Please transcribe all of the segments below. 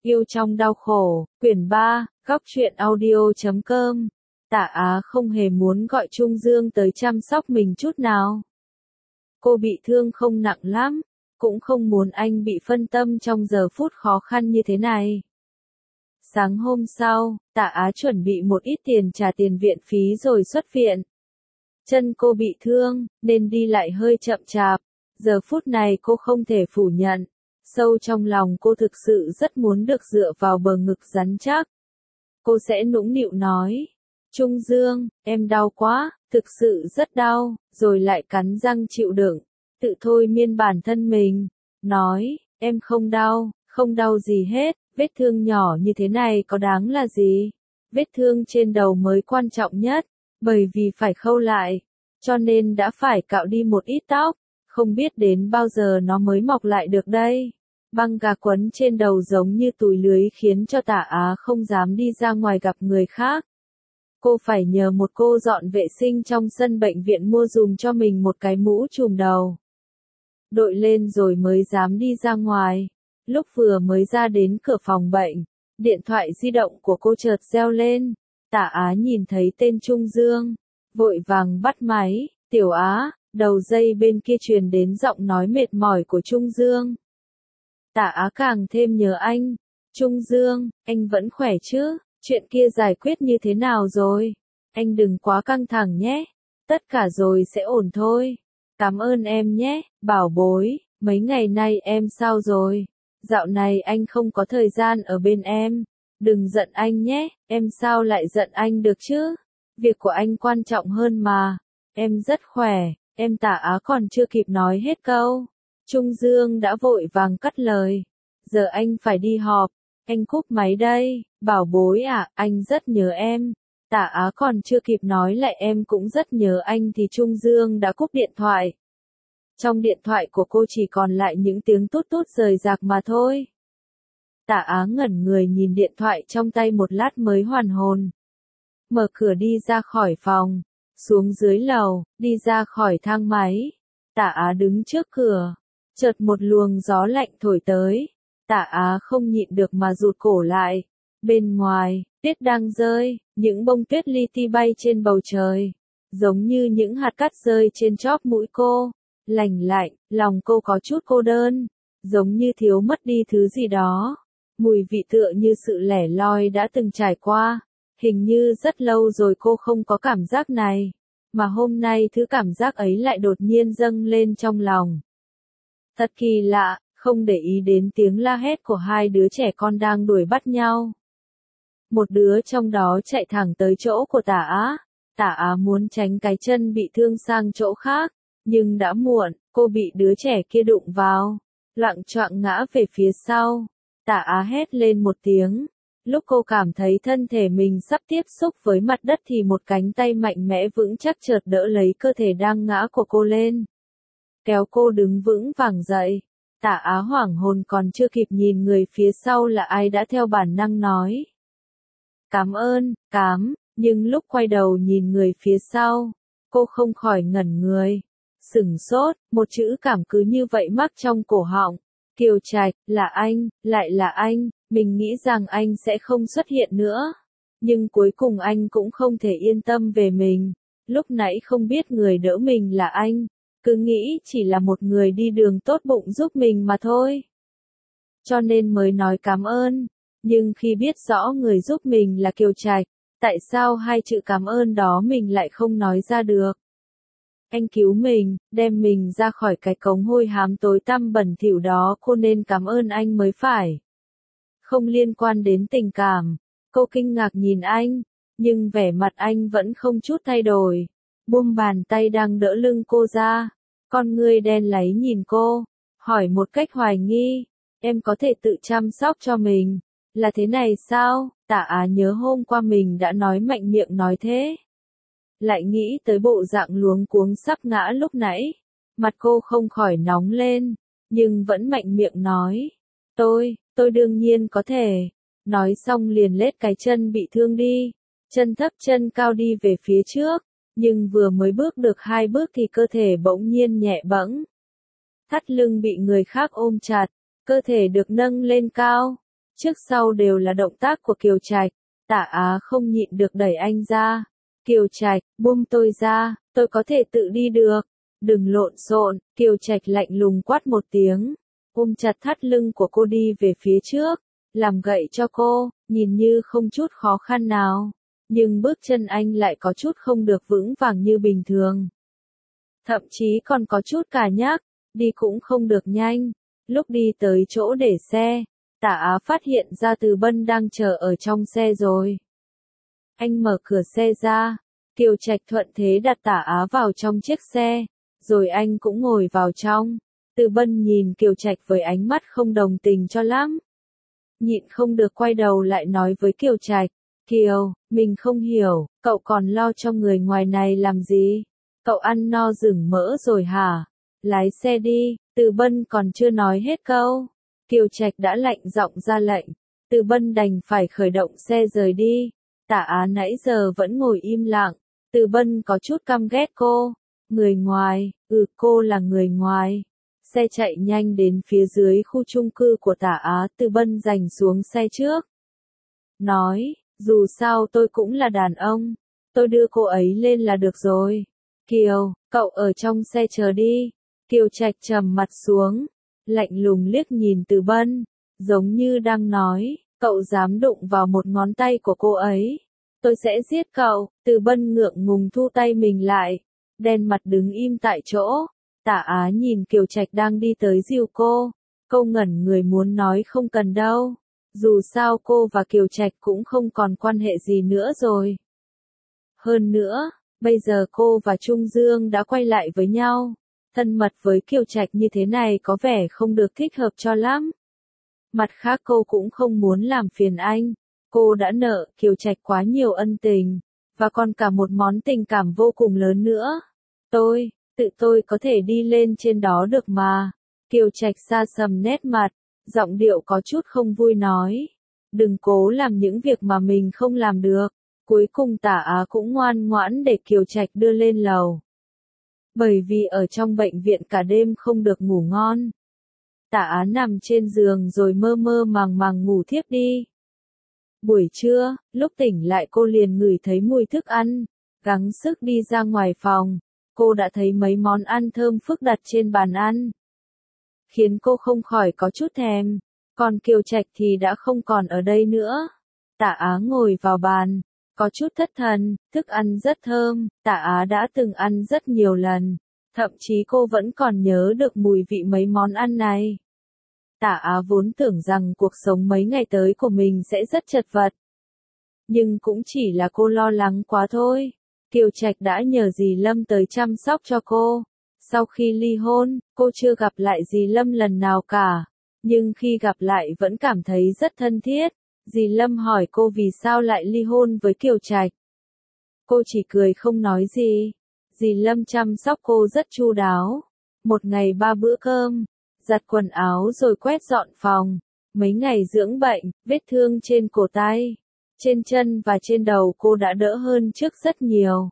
Yêu trong đau khổ, quyển 3, góc truyện audio.com. Tả Á không hề muốn gọi Trung Dương tới chăm sóc mình chút nào. Cô bị thương không nặng lắm, cũng không muốn anh bị phân tâm trong giờ phút khó khăn như thế này. Sáng hôm sau, Tả Á chuẩn bị một ít tiền trả tiền viện phí rồi xuất viện. Chân cô bị thương, nên đi lại hơi chậm chạp. Giờ phút này cô không thể phủ nhận. Sâu trong lòng cô thực sự rất muốn được dựa vào bờ ngực rắn chắc. Cô sẽ nũng nịu nói. Trung Dương, em đau quá, thực sự rất đau, rồi lại cắn răng chịu đựng. Tự thôi miên bản thân mình. Nói, em không đau gì hết, vết thương nhỏ như thế này có đáng là gì. Vết thương trên đầu mới quan trọng nhất, bởi vì phải khâu lại, cho nên đã phải cạo đi một ít tóc. Không biết đến bao giờ nó mới mọc lại được đây. Băng gạc quấn trên đầu giống như túi lưới khiến cho Tả Á không dám đi ra ngoài gặp người khác. Cô phải nhờ một cô dọn vệ sinh trong sân bệnh viện mua dùm cho mình một cái mũ trùm đầu. Đội lên rồi mới dám đi ra ngoài. Lúc vừa mới ra đến cửa phòng bệnh, điện thoại di động của cô chợt reo lên. Tả Á nhìn thấy tên Trung Dương, vội vàng bắt máy. Tiểu Á. Đầu dây bên kia truyền đến giọng nói mệt mỏi của Trung Dương. Tả Á càng thêm nhớ anh. Trung Dương, anh vẫn khỏe chứ? Chuyện kia giải quyết như thế nào rồi? Anh đừng quá căng thẳng nhé. Tất cả rồi sẽ ổn thôi. Cảm ơn em nhé, bảo bối. Mấy ngày nay em sao rồi? Dạo này anh không có thời gian ở bên em. Đừng giận anh nhé, em sao lại giận anh được chứ? Việc của anh quan trọng hơn mà. Em rất khỏe. Em. Tả Á còn chưa kịp nói hết câu. Trung Dương đã vội vàng cắt lời. Giờ anh phải đi họp. Anh cúp máy đây. Bảo bối à, anh rất nhớ em. Tả Á còn chưa kịp nói lại em cũng rất nhớ anh thì Trung Dương đã cúp điện thoại. Trong điện thoại của cô chỉ còn lại những tiếng tút tút rời rạc mà thôi. Tả Á ngẩn người nhìn điện thoại trong tay một lát mới hoàn hồn. Mở cửa đi ra khỏi phòng. Xuống dưới lầu, đi ra khỏi thang máy. Tả Á đứng trước cửa. Chợt một luồng gió lạnh thổi tới. Tả Á không nhịn được mà rụt cổ lại. Bên ngoài, tuyết đang rơi, những bông tuyết li ti bay trên bầu trời. Giống như những hạt cát rơi trên chóp mũi cô. Lành lạnh, lòng cô có chút cô đơn. Giống như thiếu mất đi thứ gì đó. Mùi vị tựa như sự lẻ loi đã từng trải qua. Hình như rất lâu rồi cô không có cảm giác này, mà hôm nay thứ cảm giác ấy lại đột nhiên dâng lên trong lòng. Thật kỳ lạ, không để ý đến tiếng la hét của hai đứa trẻ con đang đuổi bắt nhau. Một đứa trong đó chạy thẳng tới chỗ của Tả Á. Tả Á muốn tránh cái chân bị thương sang chỗ khác, nhưng đã muộn, cô bị đứa trẻ kia đụng vào, loạng choạng ngã về phía sau. Tả Á hét lên một tiếng. Lúc cô cảm thấy thân thể mình sắp tiếp xúc với mặt đất thì một cánh tay mạnh mẽ vững chắc chợt đỡ lấy cơ thể đang ngã của cô lên. Kéo cô đứng vững vàng dậy. Tả Á hoảng hồn còn chưa kịp nhìn người phía sau là ai đã theo bản năng nói. Cảm ơn, nhưng lúc quay đầu nhìn người phía sau, cô không khỏi ngẩn người. Sửng sốt, một chữ cảm cứ như vậy mắc trong cổ họng. Kiều Trạch, là anh, lại là anh. Mình nghĩ rằng anh sẽ không xuất hiện nữa. Nhưng cuối cùng anh cũng không thể yên tâm về mình. Lúc nãy không biết người đỡ mình là anh. Cứ nghĩ chỉ là một người đi đường tốt bụng giúp mình mà thôi. Cho nên mới nói cảm ơn. Nhưng khi biết rõ người giúp mình là Kiều Trạch, tại sao hai chữ cảm ơn đó mình lại không nói ra được? Anh cứu mình, đem mình ra khỏi cái cống hôi hám tối tăm bẩn thỉu đó, cô nên cảm ơn anh mới phải. Không liên quan đến tình cảm. Cô kinh ngạc nhìn anh, nhưng vẻ mặt anh vẫn không chút thay đổi. Buông bàn tay đang đỡ lưng cô ra. Con ngươi đen láy nhìn cô, hỏi một cách hoài nghi. Em có thể tự chăm sóc cho mình. Là thế này sao? Tả Á nhớ hôm qua mình đã nói mạnh miệng nói thế. Lại nghĩ tới bộ dạng luống cuống sắp ngã lúc nãy. Mặt cô không khỏi nóng lên, nhưng vẫn mạnh miệng nói. Tôi đương nhiên có thể. Nói xong liền lết cái chân bị thương đi. Chân thấp chân cao đi về phía trước. Nhưng vừa mới bước được 2 bước thì cơ thể bỗng nhiên nhẹ bẫng. Thắt lưng bị người khác ôm chặt. Cơ thể được nâng lên cao. Trước sau đều là động tác của Kiều Trạch. Tả Á không nhịn được đẩy anh ra. Kiều Trạch, buông tôi ra, tôi có thể tự đi được. Đừng lộn xộn, Kiều Trạch lạnh lùng quát một tiếng. Ôm chặt thắt lưng của cô đi về phía trước. Làm gậy cho cô, nhìn như không chút khó khăn nào. Nhưng bước chân anh lại có chút không được vững vàng như bình thường. Thậm chí còn có chút cà nhắc, đi cũng không được nhanh. Lúc đi tới chỗ để xe, Tả Á phát hiện ra Từ Bân đang chờ ở trong xe rồi. Anh mở cửa xe ra, Kiều Trạch thuận thế đặt Tả Á vào trong chiếc xe, rồi anh cũng ngồi vào trong. Từ Bân nhìn Kiều Trạch với ánh mắt không đồng tình cho lắm. Nhịn không được quay đầu lại nói với Kiều Trạch, Kiều, mình không hiểu, cậu còn lo cho người ngoài này làm gì? Cậu ăn no rừng mỡ rồi hả? Lái xe đi. Từ Bân còn chưa nói hết câu. Kiều Trạch đã lạnh giọng ra lệnh. Từ Bân đành phải khởi động xe rời đi. Tả Á nãy giờ vẫn ngồi im lặng. Từ Bân có chút căm ghét cô. Người ngoài, cô là người ngoài. Xe chạy nhanh đến phía dưới khu chung cư của Tả Á. Từ Bân giành xuống xe trước. Nói, dù sao tôi cũng là đàn ông. Tôi đưa cô ấy lên là được rồi. Kiều, cậu ở trong xe chờ đi. Kiều Trạch trầm mặt xuống, lạnh lùng liếc nhìn Từ Bân, giống như đang nói, cậu dám đụng vào một ngón tay của cô ấy, tôi sẽ giết cậu. Từ Bân ngượng ngùng thu tay mình lại, đen mặt đứng im tại chỗ. Tả Á nhìn Kiều Trạch đang đi tới dìu cô, câu ngẩn người muốn nói không cần đâu, dù sao cô và Kiều Trạch cũng không còn quan hệ gì nữa rồi. Hơn nữa, bây giờ cô và Trung Dương đã quay lại với nhau. Thân mật với Kiều Trạch như thế này có vẻ không được thích hợp cho lắm. Mặt khác cô cũng không muốn làm phiền anh. Cô đã nợ Kiều Trạch quá nhiều ân tình, và còn cả một món tình cảm vô cùng lớn nữa. Tự tôi có thể đi lên trên đó được mà. Kiều Trạch xa sầm nét mặt, giọng điệu có chút không vui nói. Đừng cố làm những việc mà mình không làm được. Cuối cùng Tả Á cũng ngoan ngoãn để Kiều Trạch đưa lên lầu. Bởi vì ở trong bệnh viện cả đêm không được ngủ ngon. Tả Á nằm trên giường rồi mơ mơ màng màng ngủ thiếp đi. Buổi trưa, lúc tỉnh lại cô liền ngửi thấy mùi thức ăn. Gắng sức đi ra ngoài phòng, cô đã thấy mấy món ăn thơm phức đặt trên bàn ăn. Khiến cô không khỏi có chút thèm, còn Kiều Trạch thì đã không còn ở đây nữa. Tả Á ngồi vào bàn, có chút thất thần, thức ăn rất thơm, Tả Á đã từng ăn rất nhiều lần, thậm chí cô vẫn còn nhớ được mùi vị mấy món ăn này. Tả Á vốn tưởng rằng cuộc sống mấy ngày tới của mình sẽ rất chật vật. Nhưng cũng chỉ là cô lo lắng quá thôi. Kiều Trạch đã nhờ dì Lâm tới chăm sóc cho cô. Sau khi ly hôn, cô chưa gặp lại dì Lâm lần nào cả. Nhưng khi gặp lại vẫn cảm thấy rất thân thiết. Dì Lâm hỏi cô vì sao lại ly hôn với Kiều Trạch. Cô chỉ cười không nói gì. Dì Lâm chăm sóc cô rất chu đáo. Một ngày 3 bữa cơm, giặt quần áo rồi quét dọn phòng. Mấy ngày dưỡng bệnh, vết thương trên cổ tay, trên chân và trên đầu cô đã đỡ hơn trước rất nhiều.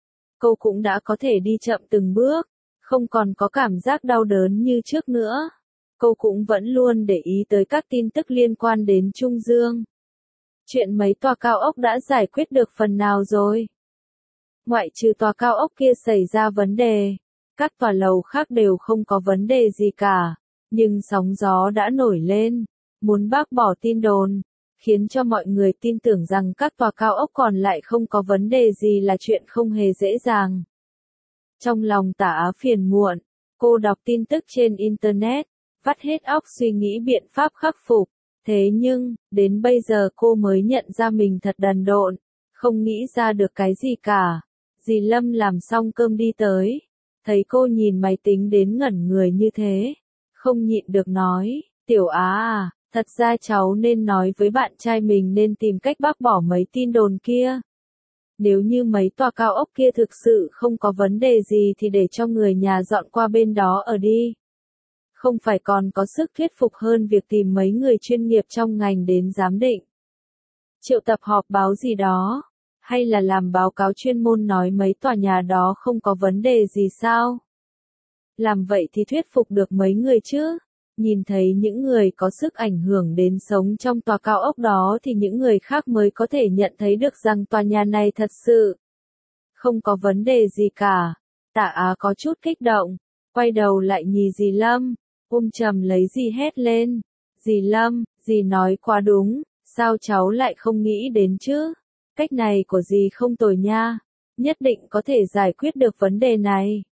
Cô cũng đã có thể đi chậm từng bước, không còn có cảm giác đau đớn như trước nữa. Cô cũng vẫn luôn để ý tới các tin tức liên quan đến Trung Dương. Chuyện mấy tòa cao ốc đã giải quyết được phần nào rồi? Ngoại trừ tòa cao ốc kia xảy ra vấn đề, các tòa lầu khác đều không có vấn đề gì cả. Nhưng sóng gió đã nổi lên, muốn bác bỏ tin đồn, khiến cho mọi người tin tưởng rằng các tòa cao ốc còn lại không có vấn đề gì là chuyện không hề dễ dàng. Trong lòng Tả Á phiền muộn, cô đọc tin tức trên Internet, vắt hết óc suy nghĩ biện pháp khắc phục. Thế nhưng, đến bây giờ cô mới nhận ra mình thật đần độn, không nghĩ ra được cái gì cả. Dì Lâm làm xong cơm đi tới, thấy cô nhìn máy tính đến ngẩn người như thế, không nhịn được nói, Tiểu Á à, thật ra cháu nên nói với bạn trai mình nên tìm cách bác bỏ mấy tin đồn kia. Nếu như mấy tòa cao ốc kia thực sự không có vấn đề gì thì để cho người nhà dọn qua bên đó ở đi. Không phải còn có sức thuyết phục hơn việc tìm mấy người chuyên nghiệp trong ngành đến giám định, triệu tập họp báo gì đó, hay là làm báo cáo chuyên môn nói mấy tòa nhà đó không có vấn đề gì sao? Làm vậy thì thuyết phục được mấy người chứ? Nhìn thấy những người có sức ảnh hưởng đến sống trong tòa cao ốc đó thì những người khác mới có thể nhận thấy được rằng tòa nhà này thật sự không có vấn đề gì cả. Tạ Á có chút kích động, quay đầu lại nhìn dì Lâm, trầm lấy dì hét lên. Dì Lâm, dì nói quá đúng, sao cháu lại không nghĩ đến chứ? Cách này của dì không tồi nha, nhất định có thể giải quyết được vấn đề này.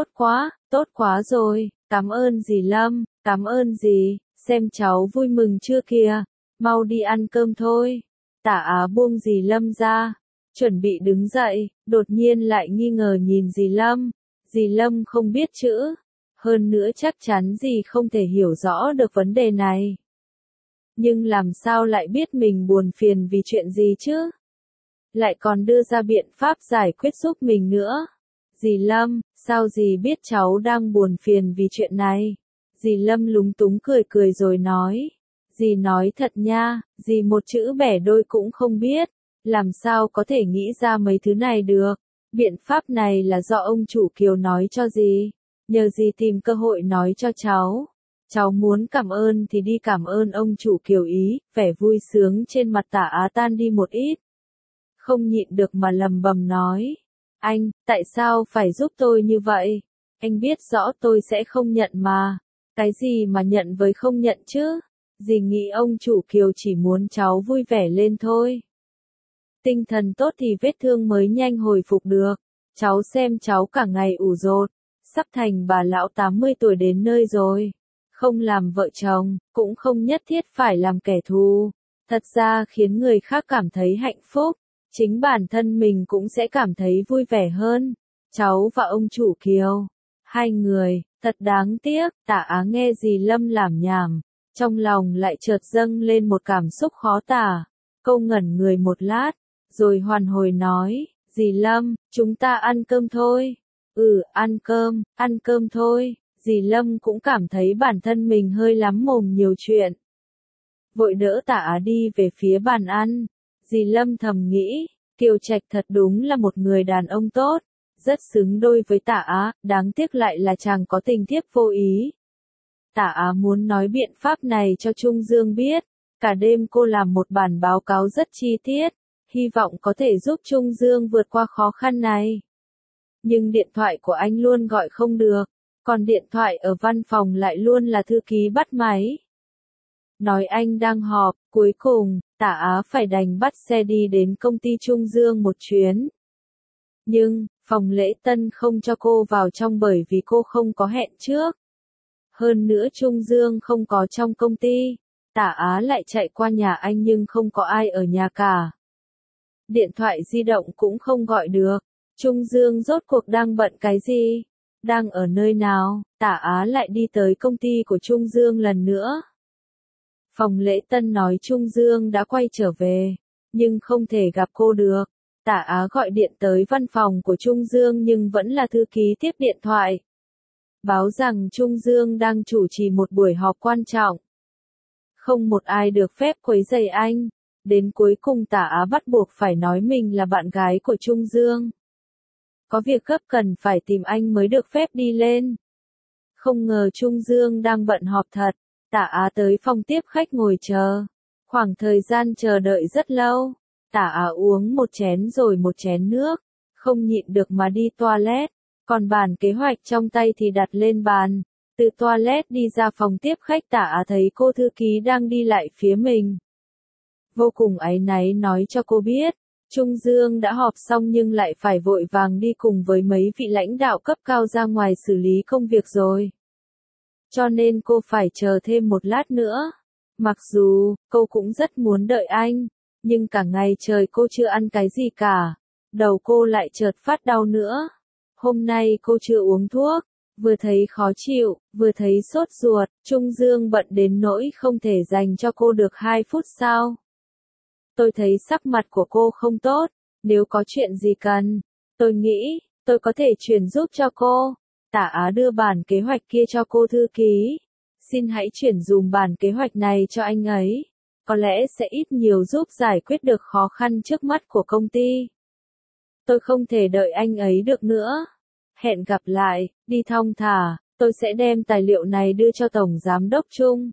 Tốt quá rồi, cảm ơn dì Lâm, cảm ơn dì, xem cháu vui mừng chưa kìa, mau đi ăn cơm thôi. Tạ Á buông dì Lâm ra, chuẩn bị đứng dậy, đột nhiên lại nghi ngờ nhìn dì Lâm. Dì Lâm không biết chữ, hơn nữa chắc chắn dì không thể hiểu rõ được vấn đề này. Nhưng làm sao lại biết mình buồn phiền vì chuyện gì chứ? Lại còn đưa ra biện pháp giải quyết giúp mình nữa. Dì Lâm, sao dì biết cháu đang buồn phiền vì chuyện này? Dì Lâm lúng túng cười cười rồi nói. Dì nói thật nha, dì một chữ bẻ đôi cũng không biết, làm sao có thể nghĩ ra mấy thứ này được. Biện pháp này là do ông chủ Kiều nói cho dì, nhờ dì tìm cơ hội nói cho cháu. Cháu muốn cảm ơn thì đi cảm ơn ông chủ Kiều ý, vẻ vui sướng trên mặt Tạ Á tan đi một ít. Không nhịn được mà lầm bầm nói. Anh, tại sao phải giúp tôi như vậy? Anh biết rõ tôi sẽ không nhận mà. Cái gì mà nhận với không nhận chứ? Dì nghĩ ông chủ Kiều chỉ muốn cháu vui vẻ lên thôi. Tinh thần tốt thì vết thương mới nhanh hồi phục được. Cháu xem cháu cả ngày ủ rột, sắp thành bà lão 80 tuổi đến nơi rồi. Không làm vợ chồng, cũng không nhất thiết phải làm kẻ thù. Thật ra khiến người khác cảm thấy hạnh phúc, chính bản thân mình cũng sẽ cảm thấy vui vẻ hơn. Cháu và ông chủ Kiều, hai người, thật đáng tiếc. Tạ Á nghe dì Lâm lảm nhảm, trong lòng lại chợt dâng lên một cảm xúc khó tả. Cô ngẩn người một lát, rồi hoàn hồi nói, dì Lâm, chúng ta ăn cơm thôi. Ăn cơm thôi. Dì Lâm cũng cảm thấy bản thân mình hơi lắm mồm nhiều chuyện. Vội đỡ Tạ Á đi về phía bàn ăn. Dì Lâm thầm nghĩ, Kiều Trạch thật đúng là một người đàn ông tốt, rất xứng đôi với Tạ Á, đáng tiếc lại là chàng có tình thiếp vô ý. Tạ Á muốn nói biện pháp này cho Trung Dương biết, cả đêm cô làm một bản báo cáo rất chi tiết, hy vọng có thể giúp Trung Dương vượt qua khó khăn này. Nhưng điện thoại của anh luôn gọi không được, còn điện thoại ở văn phòng lại luôn là thư ký bắt máy. Nói anh đang họp, cuối cùng, Tạ Á phải đành bắt xe đi đến công ty Trung Dương một chuyến. Nhưng, phòng lễ tân không cho cô vào trong bởi vì cô không có hẹn trước. Hơn nữa Trung Dương không có trong công ty, Tạ Á lại chạy qua nhà anh nhưng không có ai ở nhà cả. Điện thoại di động cũng không gọi được, Trung Dương rốt cuộc đang bận cái gì? Đang ở nơi nào? Tạ Á lại đi tới công ty của Trung Dương lần nữa. Phòng lễ tân nói Trung Dương đã quay trở về, nhưng không thể gặp cô được. Tạ Á gọi điện tới văn phòng của Trung Dương nhưng vẫn là thư ký tiếp điện thoại. Báo rằng Trung Dương đang chủ trì một buổi họp quan trọng. Không một ai được phép quấy rầy anh. Đến cuối cùng Tạ Á bắt buộc phải nói mình là bạn gái của Trung Dương. Có việc gấp cần phải tìm anh mới được phép đi lên. Không ngờ Trung Dương đang bận họp thật. Tạ Á tới phòng tiếp khách ngồi chờ. Khoảng thời gian chờ đợi rất lâu. Tạ Á uống một chén rồi một chén nước. Không nhịn được mà đi toilet. Còn bản kế hoạch trong tay thì đặt lên bàn. Từ toilet đi ra phòng tiếp khách Tạ Á thấy cô thư ký đang đi lại phía mình. Vô cùng áy náy nói cho cô biết. Trung Dương đã họp xong nhưng lại phải vội vàng đi cùng với mấy vị lãnh đạo cấp cao ra ngoài xử lý công việc rồi. Cho nên cô phải chờ thêm một lát nữa. Mặc dù, cô cũng rất muốn đợi anh, nhưng cả ngày trời cô chưa ăn cái gì cả. Đầu cô lại chợt phát đau nữa. Hôm nay cô chưa uống thuốc, vừa thấy khó chịu, vừa thấy sốt ruột. Trung Dương bận đến nỗi không thể dành cho cô được 2 phút sao. Tôi thấy sắc mặt của cô không tốt, nếu có chuyện gì cần, tôi nghĩ, tôi có thể chuyển giúp cho cô. Tạ Á đưa bản kế hoạch kia cho cô thư ký. Xin hãy chuyển dùm bản kế hoạch này cho anh ấy. Có lẽ sẽ ít nhiều giúp giải quyết được khó khăn trước mắt của công ty. Tôi không thể đợi anh ấy được nữa. Hẹn gặp lại, đi thong thả, Tôi sẽ đem tài liệu này đưa cho Tổng Giám đốc Trung.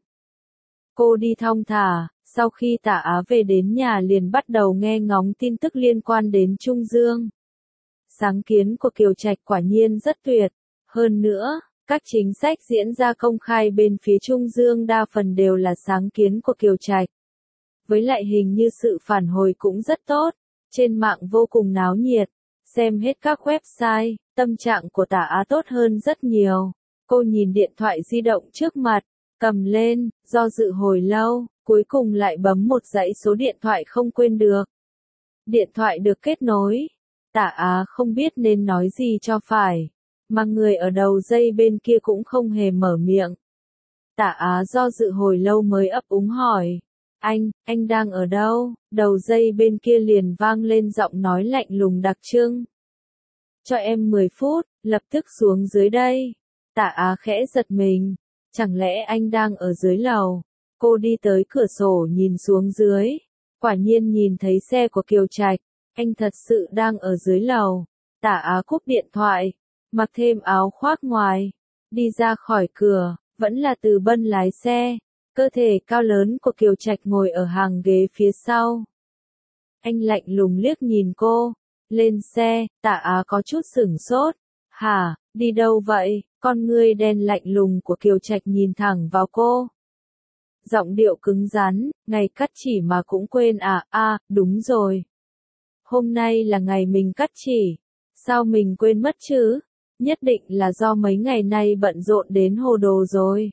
Cô đi thong thả, sau khi Tạ Á về đến nhà liền bắt đầu nghe ngóng tin tức liên quan đến Trung Dương. Sáng kiến của Kiều Trạch quả nhiên rất tuyệt. Hơn nữa, các chính sách diễn ra công khai bên phía Trung Dương đa phần đều là sáng kiến của Kiều Trạch. Với lại hình như sự phản hồi cũng rất tốt, trên mạng vô cùng náo nhiệt, xem hết các website, tâm trạng của Tạ Á tốt hơn rất nhiều. Cô nhìn điện thoại di động trước mặt, cầm lên, do dự hồi lâu, cuối cùng lại bấm một dãy số điện thoại không quên được. Điện thoại được kết nối, Tạ Á không biết nên nói gì cho phải, mà người ở đầu dây bên kia cũng không hề mở miệng. Tạ Á do dự hồi lâu mới ấp úng hỏi, anh đang ở đâu? Đầu dây bên kia liền vang lên giọng nói lạnh lùng đặc trưng. Cho em 10 phút, lập tức xuống dưới đây. Tạ Á khẽ giật mình, chẳng lẽ anh đang ở dưới lầu? Cô đi tới cửa sổ nhìn xuống dưới, quả nhiên nhìn thấy xe của Kiều Trạch, anh thật sự đang ở dưới lầu. Tạ Á cúp điện thoại, mặc thêm áo khoác ngoài, đi ra khỏi cửa, vẫn là Từ Bân lái xe, cơ thể cao lớn của Kiều Trạch ngồi ở hàng ghế phía sau. Anh lạnh lùng liếc nhìn cô, lên xe, Tạ Á có chút sửng sốt, hả, đi đâu vậy? Con ngươi đen lạnh lùng của Kiều Trạch nhìn thẳng vào cô. Giọng điệu cứng rắn, ngày cắt chỉ mà cũng quên à, đúng rồi. Hôm nay là ngày mình cắt chỉ, sao mình quên mất chứ? Nhất định là do mấy ngày nay bận rộn đến hồ đồ rồi.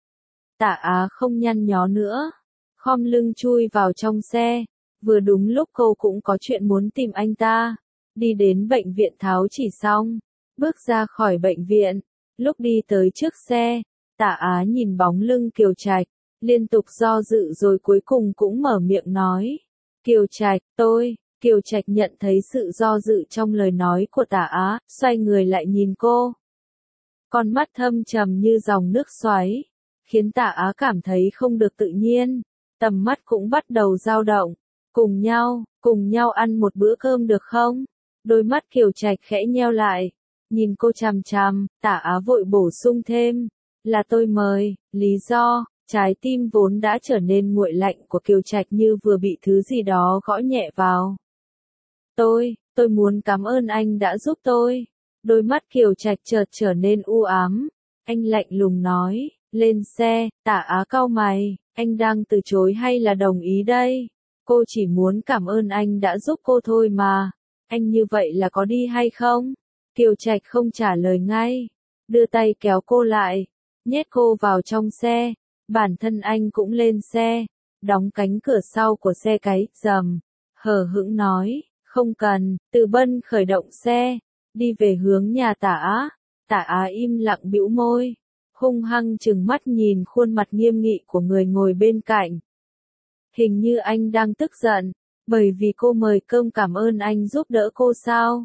Tạ Á không nhăn nhó nữa, khom lưng chui vào trong xe, vừa đúng lúc cô cũng có chuyện muốn tìm anh ta. Đi đến bệnh viện tháo chỉ xong, bước ra khỏi bệnh viện, lúc đi tới trước xe, Tạ Á nhìn bóng lưng Kiều Trạch, liên tục do dự rồi cuối cùng cũng mở miệng nói. Kiều Trạch, Kiều Trạch nhận thấy sự do dự trong lời nói của Tạ Á, xoay người lại nhìn cô. Con mắt thâm trầm như dòng nước xoáy, khiến Tạ Á cảm thấy không được tự nhiên, tầm mắt cũng bắt đầu dao động. Cùng nhau ăn một bữa cơm được không? Đôi mắt Kiều Trạch khẽ nheo lại, nhìn cô chằm chằm, Tạ Á vội bổ sung thêm, là tôi mời, lý do, trái tim vốn đã trở nên nguội lạnh của Kiều Trạch như vừa bị thứ gì đó gõ nhẹ vào. Tôi muốn cảm ơn anh đã giúp tôi. Đôi mắt Kiều Trạch chợt trở nên u ám, anh lạnh lùng nói, lên xe. Tạ Á cau mày, anh đang từ chối hay là đồng ý đây? Cô chỉ muốn cảm ơn anh đã giúp cô thôi mà, anh như vậy là có đi hay không? Kiều Trạch không trả lời ngay, đưa tay kéo cô lại, nhét cô vào trong xe, bản thân anh cũng lên xe, đóng cánh cửa sau của xe cái, rầm, hờ hững nói, không cần. Từ Bân khởi động xe, đi về hướng nhà Tạ Á. Tạ Á im lặng bĩu môi, hung hăng trừng mắt nhìn khuôn mặt nghiêm nghị của người ngồi bên cạnh. Hình như anh đang tức giận, bởi vì cô mời cơm cảm ơn anh giúp đỡ cô sao?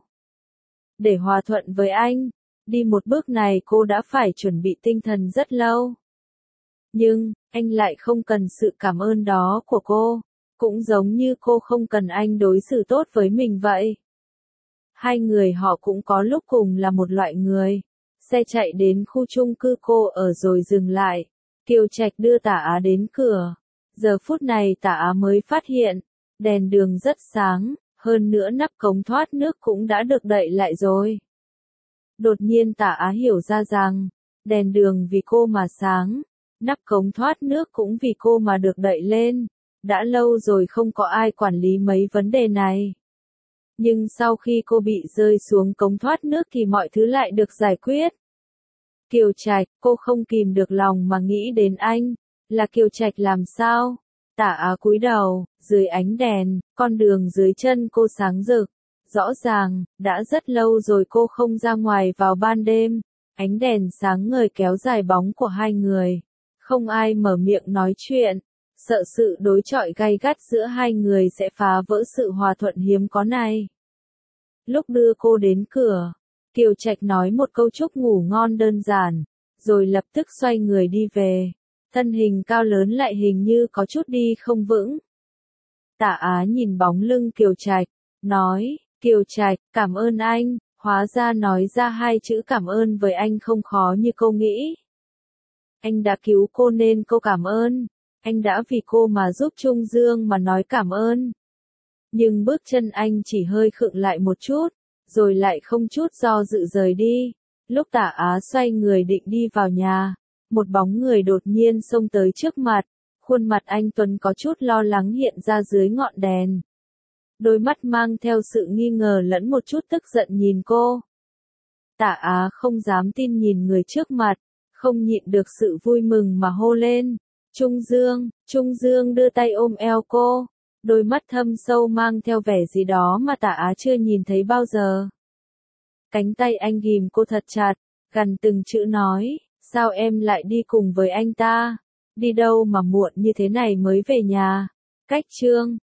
Để hòa thuận với anh, đi một bước này cô đã phải chuẩn bị tinh thần rất lâu. Nhưng, anh lại không cần sự cảm ơn đó của cô, cũng giống như cô không cần anh đối xử tốt với mình vậy. Hai người họ cũng có lúc cùng là một loại người. Xe chạy đến khu chung cư cô ở rồi dừng lại. Kiều Trạch đưa Tạ Á đến cửa. Giờ phút này Tạ Á mới phát hiện, đèn đường rất sáng, hơn nữa nắp cống thoát nước cũng đã được đậy lại rồi. Đột nhiên Tạ Á hiểu ra rằng, đèn đường vì cô mà sáng, nắp cống thoát nước cũng vì cô mà được đậy lên. Đã lâu rồi không có ai quản lý mấy vấn đề này. Nhưng sau khi cô bị rơi xuống cống thoát nước thì mọi thứ lại được giải quyết. Kiều Trạch, cô không kìm được lòng mà nghĩ đến anh. Là Kiều Trạch làm sao? Tạ Á cúi đầu, dưới ánh đèn, con đường dưới chân cô sáng rực. Rõ ràng, đã rất lâu rồi cô không ra ngoài vào ban đêm. Ánh đèn sáng ngời kéo dài bóng của hai người. Không ai mở miệng nói chuyện, sợ sự đối chọi gay gắt giữa hai người sẽ phá vỡ sự hòa thuận hiếm có này. Lúc đưa cô đến cửa, Kiều Trạch nói một câu chúc ngủ ngon đơn giản, rồi lập tức xoay người đi về. Thân hình cao lớn lại hình như có chút đi không vững. Tạ Á nhìn bóng lưng Kiều Trạch, nói, Kiều Trạch, cảm ơn anh, Hóa ra nói ra hai chữ cảm ơn với anh không khó như cô nghĩ. Anh đã cứu cô nên cô cảm ơn. Anh đã vì cô mà giúp Trung Dương mà nói cảm ơn. Nhưng bước chân anh chỉ hơi khựng lại một chút, rồi lại không chút do dự rời đi. Lúc Tả Á xoay người định đi vào nhà, một bóng người đột nhiên xông tới trước mặt. Khuôn mặt anh Tuấn có chút lo lắng hiện ra dưới ngọn đèn. Đôi mắt mang theo sự nghi ngờ lẫn một chút tức giận nhìn cô. Tả Á không dám tin nhìn người trước mặt, không nhịn được sự vui mừng mà hô lên. Trung Dương đưa tay ôm eo cô, đôi mắt thâm sâu mang theo vẻ gì đó mà Tả Á chưa nhìn thấy bao giờ. Cánh tay anh ghìm cô thật chặt, gần từng chữ nói, sao em lại đi cùng với anh ta? Đi đâu mà muộn như thế này mới về nhà? Cách Trương,